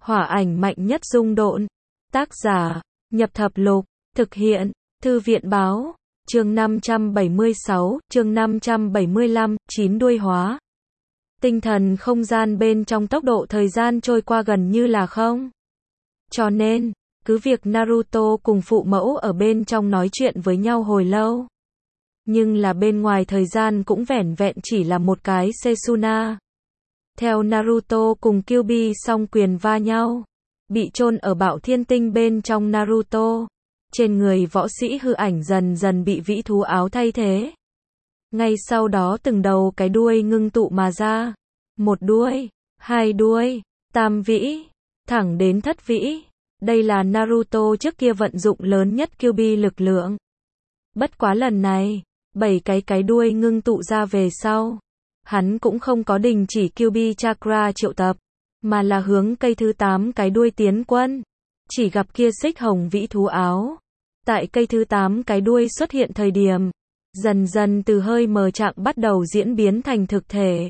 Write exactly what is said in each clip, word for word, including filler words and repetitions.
Hỏa ảnh mạnh nhất dung độn. Tác giả, Nhập Thập Lục. Thực hiện, Thư viện báo. Chương năm trăm bảy mươi sáu, chương năm trăm bảy mươi lăm, chín đuôi hóa. Tinh thần không gian bên trong tốc độ thời gian trôi qua gần như là không. Cho nên, cứ việc Naruto cùng phụ mẫu ở bên trong nói chuyện với nhau hồi lâu. Nhưng là bên ngoài thời gian cũng vẻn vẹn chỉ là một cái Setsuna. Theo Naruto cùng Kyuubi song quyền va nhau, bị chôn ở Bạo Thiên Tinh bên trong Naruto, trên người võ sĩ hư ảnh dần dần bị vĩ thú áo thay thế. Ngay sau đó từng đầu cái đuôi ngưng tụ mà ra. Một đuôi, hai đuôi, tam vĩ, thẳng đến thất vĩ. Đây là Naruto trước kia vận dụng lớn nhất Kyuubi lực lượng. Bất quá lần này, bảy cái cái đuôi ngưng tụ ra về sau, hắn cũng không có đình chỉ Kyuubi Chakra triệu tập, mà là hướng cây thứ tám cái đuôi tiến quân. Chỉ gặp kia xích hồng vĩ thú áo, tại cây thứ tám cái đuôi xuất hiện thời điểm, dần dần từ hơi mờ trạng bắt đầu diễn biến thành thực thể.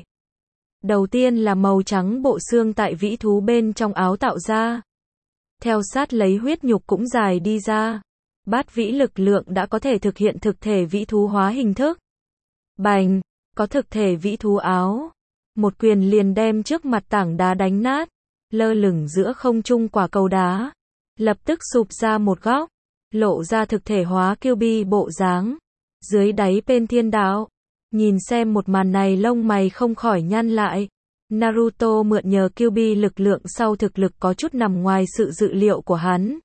Đầu tiên là màu trắng bộ xương tại vĩ thú bên trong áo tạo ra. Theo sát lấy huyết nhục cũng dài đi ra. Bát vĩ lực lượng đã có thể thực hiện thực thể vĩ thú hóa hình thức. Bành, có thực thể vĩ thú áo. Một quyền liền đem trước mặt tảng đá đánh nát. Lơ lửng giữa không trung quả cầu đá. Lập tức sụp ra một góc. Lộ ra thực thể hóa Kyuubi bộ dáng. Dưới đáy bên thiên đạo. Nhìn xem một màn này lông mày không khỏi nhăn lại. Naruto mượn nhờ Kyuubi lực lượng sau thực lực có chút nằm ngoài sự dự liệu của hắn.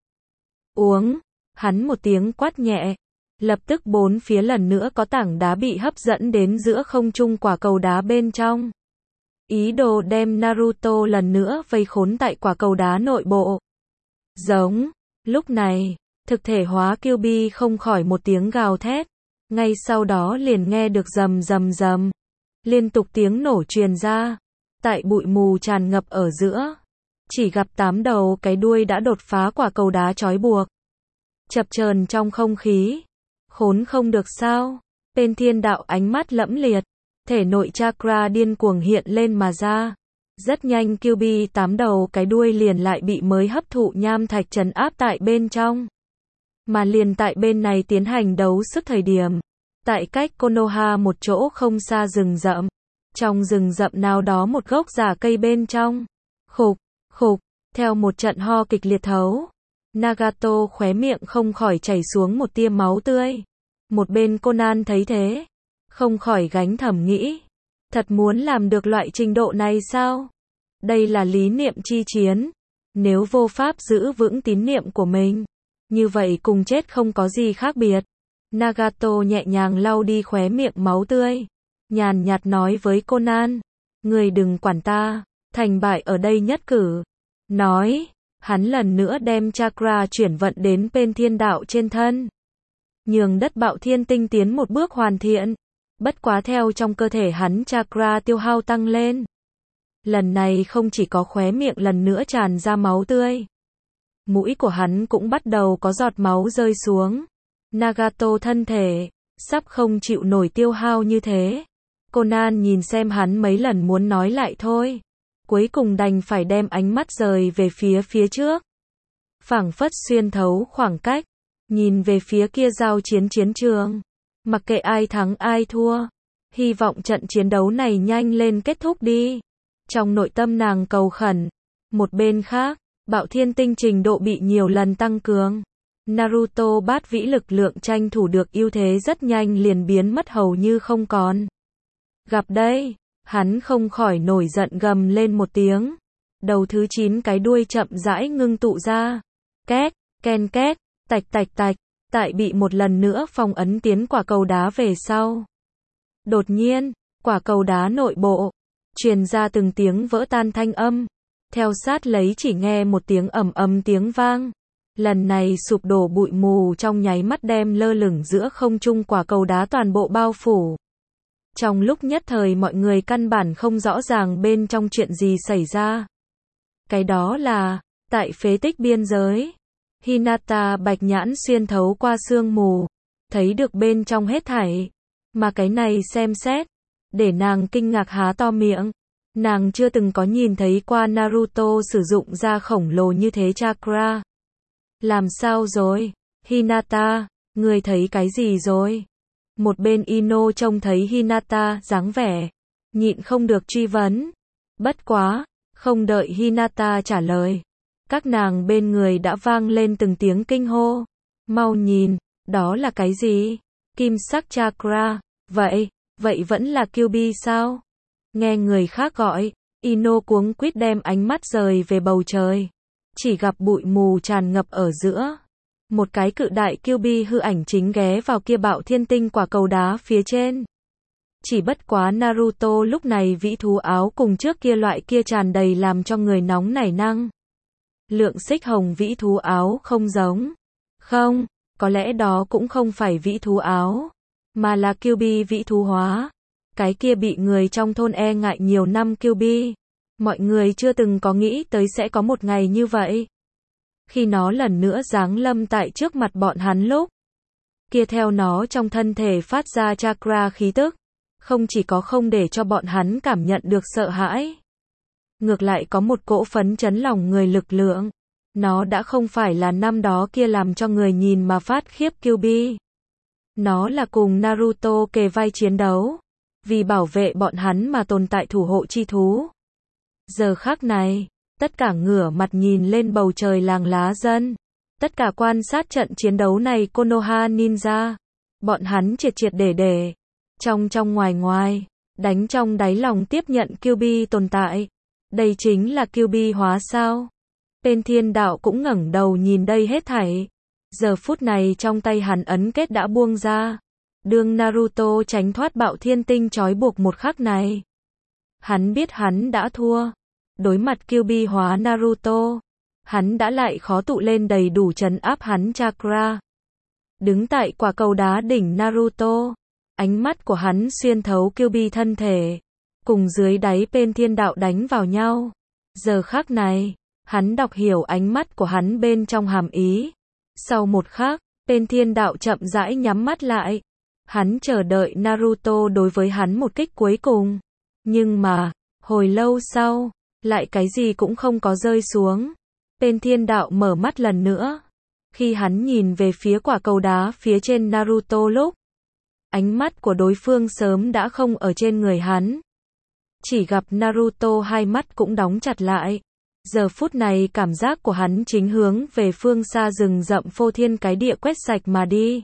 Uống. Hắn một tiếng quát nhẹ. Lập tức bốn phía lần nữa có tảng đá bị hấp dẫn đến giữa không trung quả cầu đá bên trong. Ý đồ đem Naruto lần nữa vây khốn tại quả cầu đá nội bộ. Giống. Lúc này, thực thể hóa Kyuubi không khỏi một tiếng gào thét. Ngay sau đó liền nghe được rầm rầm rầm. Liên tục tiếng nổ truyền ra. Tại bụi mù tràn ngập ở giữa. Chỉ gặp tám đầu cái đuôi đã đột phá quả cầu đá trói buộc. Chập chờn trong không khí. Khốn không được sao. Tên thiên đạo ánh mắt lẫm liệt. Thể nội chakra điên cuồng hiện lên mà ra. Rất nhanh Kyuubi tám đầu cái đuôi liền lại bị mới hấp thụ nham thạch trấn áp tại bên trong. Mà liền tại bên này tiến hành đấu sức thời điểm. Tại cách Konoha một chỗ không xa rừng rậm. Trong rừng rậm nào đó một gốc giả cây bên trong. Khục, khục, theo một trận ho kịch liệt thấu. Nagato khóe miệng không khỏi chảy xuống một tia máu tươi. Một bên Conan thấy thế. Không khỏi gánh thầm nghĩ. Thật muốn làm được loại trình độ này sao? Đây là lý niệm chi chiến. Nếu vô pháp giữ vững tín niệm của mình. Như vậy cùng chết không có gì khác biệt. Nagato nhẹ nhàng lau đi khóe miệng máu tươi. Nhàn nhạt nói với Conan. Người đừng quản ta. Thành bại ở đây nhất cử. Nói. Hắn lần nữa đem chakra chuyển vận đến bên thiên đạo trên thân. Nhường đất Bạo Thiên Tinh tiến một bước hoàn thiện. Bất quá theo trong cơ thể hắn chakra tiêu hao tăng lên. Lần này không chỉ có khóe miệng lần nữa tràn ra máu tươi. Mũi của hắn cũng bắt đầu có giọt máu rơi xuống. Nagato thân thể, sắp không chịu nổi tiêu hao như thế. Conan nhìn xem hắn mấy lần muốn nói lại thôi. Cuối cùng đành phải đem ánh mắt rời về phía phía trước. Phảng phất xuyên thấu khoảng cách. Nhìn về phía kia giao chiến chiến trường. Mặc kệ ai thắng ai thua. Hy vọng trận chiến đấu này nhanh lên kết thúc đi. Trong nội tâm nàng cầu khẩn. Một bên khác, Bạo Thiên Tinh trình độ bị nhiều lần tăng cường. Naruto bát vĩ lực lượng tranh thủ được ưu thế rất nhanh liền biến mất hầu như không còn. Gặp đây, hắn không khỏi nổi giận gầm lên một tiếng. Đầu thứ chín cái đuôi chậm rãi ngưng tụ ra. Két, ken két, tạch tạch tạch, tại bị một lần nữa phong ấn tiến quả cầu đá về sau. Đột nhiên, quả cầu đá nội bộ, truyền ra từng tiếng vỡ tan thanh âm. Theo sát lấy chỉ nghe một tiếng ầm ầm tiếng vang. Lần này sụp đổ bụi mù trong nháy mắt đem lơ lửng giữa không trung quả cầu đá toàn bộ bao phủ. Trong lúc nhất thời mọi người căn bản không rõ ràng bên trong chuyện gì xảy ra. Cái đó là, tại phế tích biên giới. Hinata bạch nhãn xuyên thấu qua sương mù. Thấy được bên trong hết thảy. Mà cái này xem xét. Để nàng kinh ngạc há to miệng. Nàng chưa từng có nhìn thấy qua Naruto sử dụng ra khổng lồ như thế chakra. Làm sao rồi? Hinata, người thấy cái gì rồi? Một bên Ino trông thấy Hinata dáng vẻ, nhịn không được truy vấn. Bất quá, không đợi Hinata trả lời. Các nàng bên người đã vang lên từng tiếng kinh hô. Mau nhìn, đó là cái gì? Kim sắc chakra. Vậy, vậy vẫn là Kyuubi sao? Nghe người khác gọi, Ino cuống quýt đem ánh mắt rời về bầu trời. Chỉ gặp bụi mù tràn ngập ở giữa. Một cái cự đại Kyuubi hư ảnh chính ghé vào kia bạo thiên tinh quả cầu đá phía trên. Chỉ bất quá Naruto lúc này vĩ thú áo cùng trước kia loại kia tràn đầy làm cho người nóng nảy năng. Lượng xích hồng vĩ thú áo không giống. Không, có lẽ đó cũng không phải vĩ thú áo, mà là Kyuubi vĩ thú hóa. Cái kia bị người trong thôn e ngại nhiều năm Kyuubi. Mọi người chưa từng có nghĩ tới sẽ có một ngày như vậy. Khi nó lần nữa giáng lâm tại trước mặt bọn hắn lúc kia theo nó trong thân thể phát ra chakra khí tức. Không chỉ có không để cho bọn hắn cảm nhận được sợ hãi. Ngược lại có một cỗ phấn chấn lòng người lực lượng. Nó đã không phải là năm đó kia làm cho người nhìn mà phát khiếp Kyuubi. Nó là cùng Naruto kề vai chiến đấu. Vì bảo vệ bọn hắn mà tồn tại thủ hộ chi thú. Giờ khắc này, tất cả ngửa mặt nhìn lên bầu trời làng lá dân. Tất cả quan sát trận chiến đấu này Konoha Ninja. Bọn hắn triệt triệt để để. Trong trong ngoài ngoài, đánh trong đáy lòng tiếp nhận Kyuubi tồn tại. Đây chính là Kyuubi hóa sao? Bên thiên đạo cũng ngẩng đầu nhìn đây hết thảy. Giờ phút này trong tay hắn ấn kết đã buông ra. Đương Naruto tránh thoát bạo thiên tinh trói buộc một khắc này. Hắn biết hắn đã thua. Đối mặt Kyuubi hóa Naruto. Hắn đã lại khó tụ lên đầy đủ trấn áp hắn chakra. Đứng tại quả cầu đá đỉnh Naruto. Ánh mắt của hắn xuyên thấu Kyuubi thân thể. Cùng dưới đáy bên thiên đạo đánh vào nhau. Giờ khắc này, hắn đọc hiểu ánh mắt của hắn bên trong hàm ý. Sau một khắc, bên thiên đạo chậm rãi nhắm mắt lại. Hắn chờ đợi Naruto đối với hắn một kích cuối cùng. Nhưng mà, hồi lâu sau, lại cái gì cũng không có rơi xuống. Bên thiên đạo mở mắt lần nữa. Khi hắn nhìn về phía quả cầu đá phía trên Naruto lúc. Ánh mắt của đối phương sớm đã không ở trên người hắn. Chỉ gặp Naruto hai mắt cũng đóng chặt lại. Giờ phút này cảm giác của hắn chính hướng về phương xa rừng rậm phô thiên cái địa quét sạch mà đi.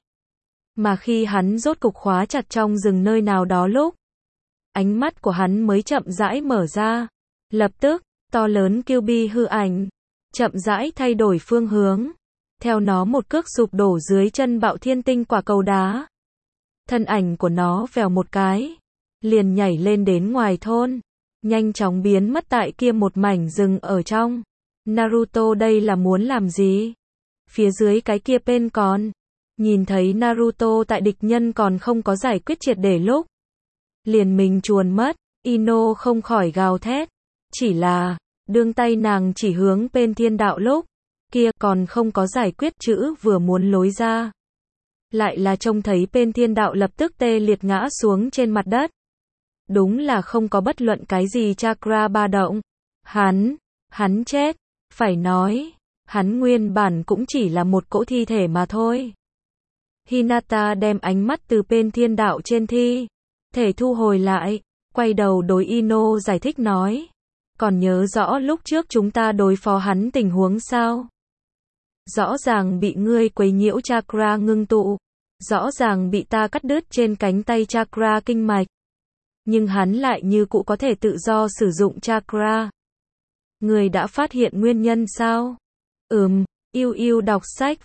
Mà khi hắn rốt cục khóa chặt trong rừng nơi nào đó lúc. Ánh mắt của hắn mới chậm rãi mở ra. Lập tức, to lớn Kyuubi hư ảnh. Chậm rãi thay đổi phương hướng. Theo nó một cước sụp đổ dưới chân bạo thiên tinh quả cầu đá. Thân ảnh của nó vèo một cái. Liền nhảy lên đến ngoài thôn. Nhanh chóng biến mất tại kia một mảnh rừng ở trong. Naruto đây là muốn làm gì? Phía dưới cái kia bên còn. Nhìn thấy Naruto tại địch nhân còn không có giải quyết triệt để lúc. Liền mình chuồn mất. Ino không khỏi gào thét. Chỉ là, đương tay nàng chỉ hướng bên thiên đạo lúc. Kia còn không có giải quyết chữ vừa muốn lối ra. Lại là trông thấy bên thiên đạo lập tức tê liệt ngã xuống trên mặt đất. Đúng là không có bất luận cái gì chakra ba động. Hắn, hắn chết. Phải nói, hắn nguyên bản cũng chỉ là một cỗ thi thể mà thôi. Hinata đem ánh mắt từ bên thiên đạo trên thi thể thu hồi lại, quay đầu đối Ino giải thích nói. Còn nhớ rõ lúc trước chúng ta đối phó hắn tình huống sao? Rõ ràng bị ngươi quấy nhiễu chakra ngưng tụ. Rõ ràng bị ta cắt đứt trên cánh tay chakra kinh mạch. Nhưng hắn lại như cũ có thể tự do sử dụng chakra. Người đã phát hiện nguyên nhân sao? Ừm, yêu yêu đọc sách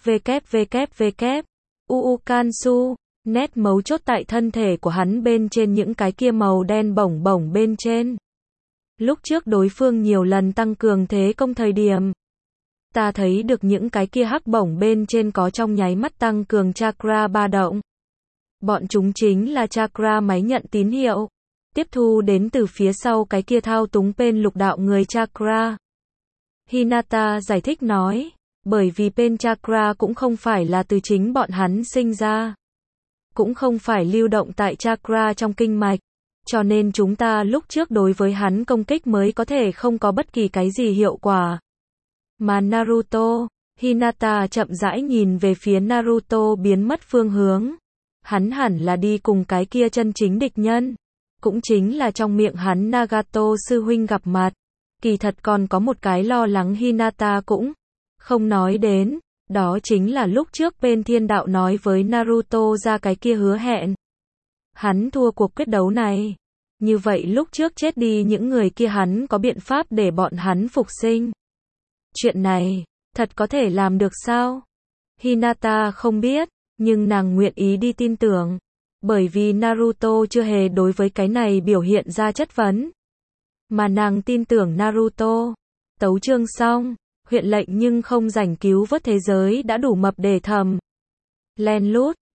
www. uu Kansu, nét mấu chốt tại thân thể của hắn bên trên những cái kia màu đen bổng bổng bên trên. Lúc trước đối phương nhiều lần tăng cường thế công thời điểm. Ta thấy được những cái kia hắc bổng bên trên có trong nháy mắt tăng cường chakra ba động. Bọn chúng chính là chakra máy nhận tín hiệu. Tiếp thu đến từ phía sau cái kia thao túng bên lục đạo người chakra. Hinata giải thích nói. Bởi vì bên chakra cũng không phải là từ chính bọn hắn sinh ra. Cũng không phải lưu động tại chakra trong kinh mạch. cho nên chúng ta lúc trước đối với hắn công kích mới có thể không có bất kỳ cái gì hiệu quả. Mà Naruto, Hinata chậm rãi nhìn về phía Naruto biến mất phương hướng. Hắn hẳn là đi cùng cái kia chân chính địch nhân. Cũng chính là trong miệng hắn Nagato sư huynh gặp mặt. Kỳ thật còn có một cái lo lắng Hinata cũng không nói đến. Đó chính là lúc trước bên thiên đạo nói với Naruto ra cái kia hứa hẹn. Hắn thua cuộc quyết đấu này. Như vậy lúc trước chết đi những người kia hắn có biện pháp để bọn hắn phục sinh. Chuyện này, thật có thể làm được sao? Hinata không biết, nhưng nàng nguyện ý đi tin tưởng. Bởi vì Naruto chưa hề đối với cái này biểu hiện ra chất vấn. Mà nàng tin tưởng Naruto. Tấu chương xong, huyện lệnh nhưng không rảnh cứu vớt thế giới đã đủ mập để thầm. Len lút.